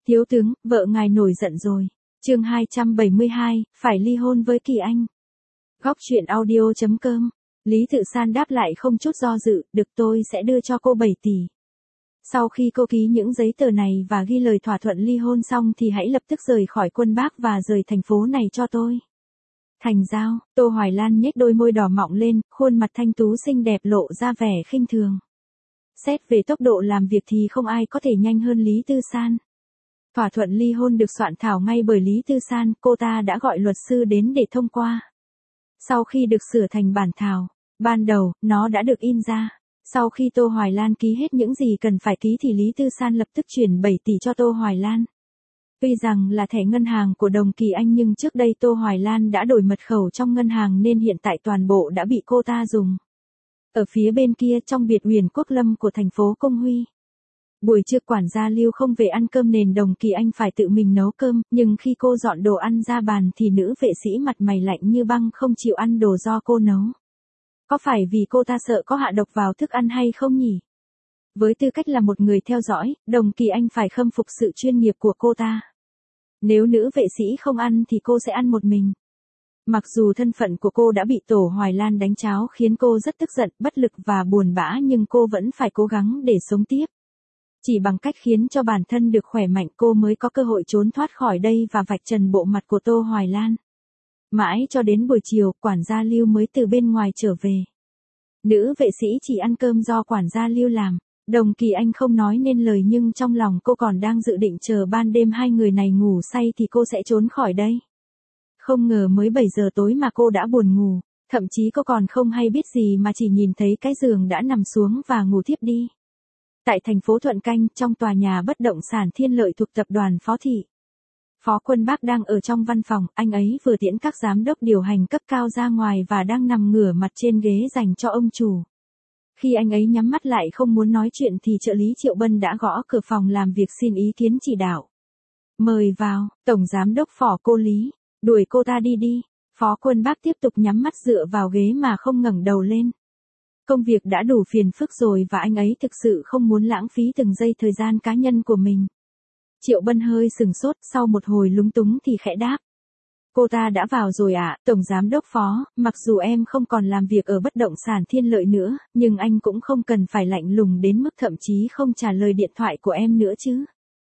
Thiếu tướng, vợ ngài nổi giận rồi. Chương 272, phải ly hôn với Kỳ Anh. Góc truyện audio.com. Lý Tự San đáp lại không chút do dự, được, tôi sẽ đưa cho cô 7 tỷ. Sau khi cô ký những giấy tờ này và ghi lời thỏa thuận ly hôn xong thì hãy lập tức rời khỏi Quân Bác và rời thành phố này cho tôi. Thành giao, Tô Hoài Lan nhếch đôi môi đỏ mọng lên, khuôn mặt thanh tú xinh đẹp lộ ra vẻ khinh thường. Xét về tốc độ làm việc thì không ai có thể nhanh hơn Lý Tư San. Thỏa thuận ly hôn được soạn thảo ngay bởi Lý Tư San, cô ta đã gọi luật sư đến để thông qua. Sau khi được sửa thành bản thảo, ban đầu, nó đã được in ra. Sau khi Tô Hoài Lan ký hết những gì cần phải ký thì Lý Tư San lập tức chuyển 7 tỷ cho Tô Hoài Lan. Tuy rằng là thẻ ngân hàng của Đồng Kỳ Anh nhưng trước đây Tô Hoài Lan đã đổi mật khẩu trong ngân hàng nên hiện tại toàn bộ đã bị cô ta dùng. Ở phía bên kia trong biệt uyển Quốc Lâm của thành phố Công Huy. Buổi trưa quản gia Lưu không về ăn cơm nên Đồng Kỳ Anh phải tự mình nấu cơm, nhưng khi cô dọn đồ ăn ra bàn thì nữ vệ sĩ mặt mày lạnh như băng không chịu ăn đồ do cô nấu. Có phải vì cô ta sợ có hạ độc vào thức ăn hay không nhỉ? Với tư cách là một người theo dõi, Đồng Kỳ Anh phải khâm phục sự chuyên nghiệp của cô ta. Nếu nữ vệ sĩ không ăn thì cô sẽ ăn một mình. Mặc dù thân phận của cô đã bị Tổ Hoài Lan đánh tráo khiến cô rất tức giận, bất lực và buồn bã nhưng cô vẫn phải cố gắng để sống tiếp. Chỉ bằng cách khiến cho bản thân được khỏe mạnh cô mới có cơ hội trốn thoát khỏi đây và vạch trần bộ mặt của Tô Hoài Lan. Mãi cho đến buổi chiều, quản gia Lưu mới từ bên ngoài trở về. Nữ vệ sĩ chỉ ăn cơm do quản gia Lưu làm. Đồng Kỳ Anh không nói nên lời nhưng trong lòng cô còn đang dự định chờ ban đêm hai người này ngủ say thì cô sẽ trốn khỏi đây. Không ngờ mới 7 giờ tối mà cô đã buồn ngủ, thậm chí cô còn không hay biết gì mà chỉ nhìn thấy cái giường đã nằm xuống và ngủ thiếp đi. Tại thành phố Thuận Canh, trong tòa nhà bất động sản Thiên Lợi thuộc tập đoàn Phó Thị. Phó Quân Bác đang ở trong văn phòng, anh ấy vừa tiễn các giám đốc điều hành cấp cao ra ngoài và đang nằm ngửa mặt trên ghế dành cho ông chủ. Khi anh ấy nhắm mắt lại không muốn nói chuyện thì trợ lý Triệu Bân đã gõ cửa phòng làm việc xin ý kiến chỉ đạo. Mời vào, Tổng Giám đốc Phó cô Lý, đuổi cô ta đi đi. Phó Quân Bác tiếp tục nhắm mắt dựa vào ghế mà không ngẩng đầu lên. Công việc đã đủ phiền phức rồi và anh ấy thực sự không muốn lãng phí từng giây thời gian cá nhân của mình. Triệu Bân hơi sừng sốt, sau một hồi lúng túng thì khẽ đáp. Cô ta đã vào rồi ạ, Tổng Giám đốc Phó, mặc dù em không còn làm việc ở bất động sản Thiên Lợi nữa, nhưng anh cũng không cần phải lạnh lùng đến mức thậm chí không trả lời điện thoại của em nữa chứ.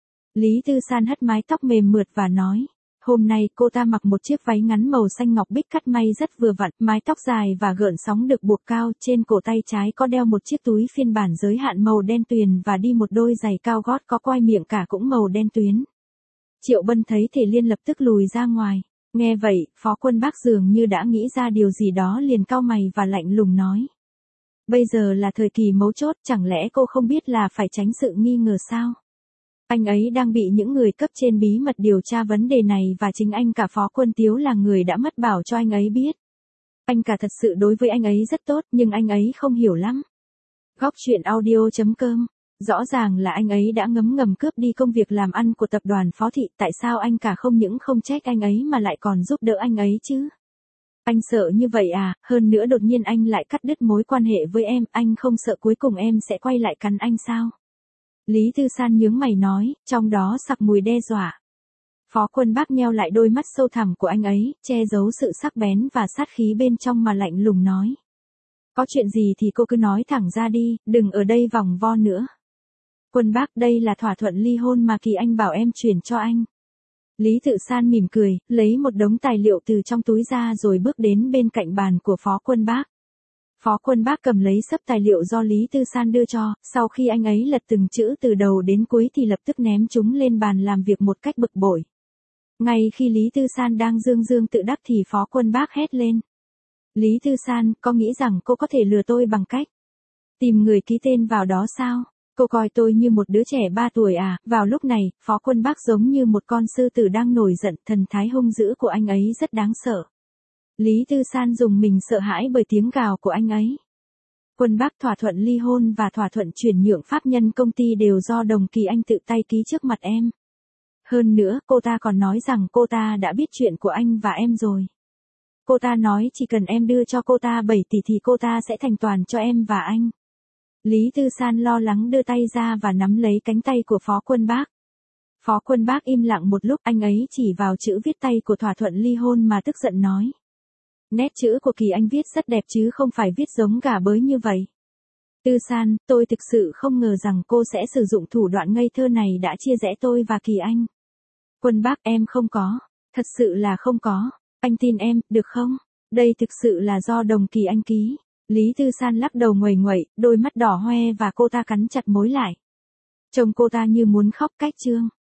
Lý Tư San hất mái tóc mềm mượt và nói. Hôm nay cô ta mặc một chiếc váy ngắn màu xanh ngọc bích cắt may rất vừa vặn, mái tóc dài và gợn sóng được buộc cao, trên cổ tay trái có đeo một chiếc túi phiên bản giới hạn màu đen tuyền và đi một đôi giày cao gót có quai miệng cả cũng màu đen tuyến. Triệu Bân thấy Thể Liên lập tức lùi ra ngoài. Nghe vậy, Phó Quân Bác dường như đã nghĩ ra điều gì đó liền cau mày và lạnh lùng nói. Bây giờ là thời kỳ mấu chốt, chẳng lẽ cô không biết là phải tránh sự nghi ngờ sao? Anh ấy đang bị những người cấp trên bí mật điều tra vấn đề này và chính anh cả Phó Quân Tiếu là người đã mách bảo cho anh ấy biết. Anh cả thật sự đối với anh ấy rất tốt nhưng anh ấy không hiểu lắm. Góc truyện audio.com. Rõ ràng là anh ấy đã ngấm ngầm cướp đi công việc làm ăn của tập đoàn Phó Thị, tại sao anh cả không những không trách anh ấy mà lại còn giúp đỡ anh ấy chứ? Anh sợ như vậy à, hơn nữa đột nhiên anh lại cắt đứt mối quan hệ với em, anh không sợ cuối cùng em sẽ quay lại cắn anh sao? Lý Tư San nhướng mày nói, trong đó sặc mùi đe dọa. Phó Quân Bác nheo lại đôi mắt sâu thẳm của anh ấy, che giấu sự sắc bén và sát khí bên trong mà lạnh lùng nói. Có chuyện gì thì cô cứ nói thẳng ra đi, đừng ở đây vòng vo nữa. Quân Bác, đây là thỏa thuận ly hôn mà Kỳ Anh bảo em chuyển cho anh. Lý Tự San mỉm cười, lấy một đống tài liệu từ trong túi ra rồi bước đến bên cạnh bàn của Phó Quân Bác. Phó Quân Bác cầm lấy xấp tài liệu do Lý Tư San đưa cho, sau khi anh ấy lật từng chữ từ đầu đến cuối thì lập tức ném chúng lên bàn làm việc một cách bực bội. Ngay khi Lý Tư San đang dương dương tự đắc thì Phó Quân Bác hét lên. Lý Tư San, có nghĩ rằng cô có thể lừa tôi bằng cách tìm người ký tên vào đó sao? Cô coi tôi như một đứa trẻ 3 tuổi à? Vào lúc này, Phó Quân Bác giống như một con sư tử đang nổi giận, thần thái hung dữ của anh ấy rất đáng sợ. Lý Tư San dùng mình sợ hãi bởi tiếng gào của anh ấy. Quân Bác, thỏa thuận ly hôn và thỏa thuận chuyển nhượng pháp nhân công ty đều do Đồng Kỳ Anh tự tay ký trước mặt em. Hơn nữa, cô ta còn nói rằng cô ta đã biết chuyện của anh và em rồi. Cô ta nói chỉ cần em đưa cho cô ta 7 tỷ thì cô ta sẽ thành toàn cho em và anh. Lý Tư San lo lắng đưa tay ra và nắm lấy cánh tay của Phó Quân Bác. Phó Quân Bác im lặng một lúc, anh ấy chỉ vào chữ viết tay của thỏa thuận ly hôn mà tức giận nói. Nét chữ của Kỳ Anh viết rất đẹp chứ không phải viết giống gà bới như vậy. Tư San, tôi thực sự không ngờ rằng cô sẽ sử dụng thủ đoạn ngây thơ này đã chia rẽ tôi và Kỳ Anh. Quân Bác, em không có. Thật sự là không có. Anh tin em, được không? Đây thực sự là do đồng Kỳ Anh ký. Lý Tư San lắc đầu nguầy nguậy, đôi mắt đỏ hoe và cô ta cắn chặt môi lại. Trông cô ta như muốn khóc cách trương.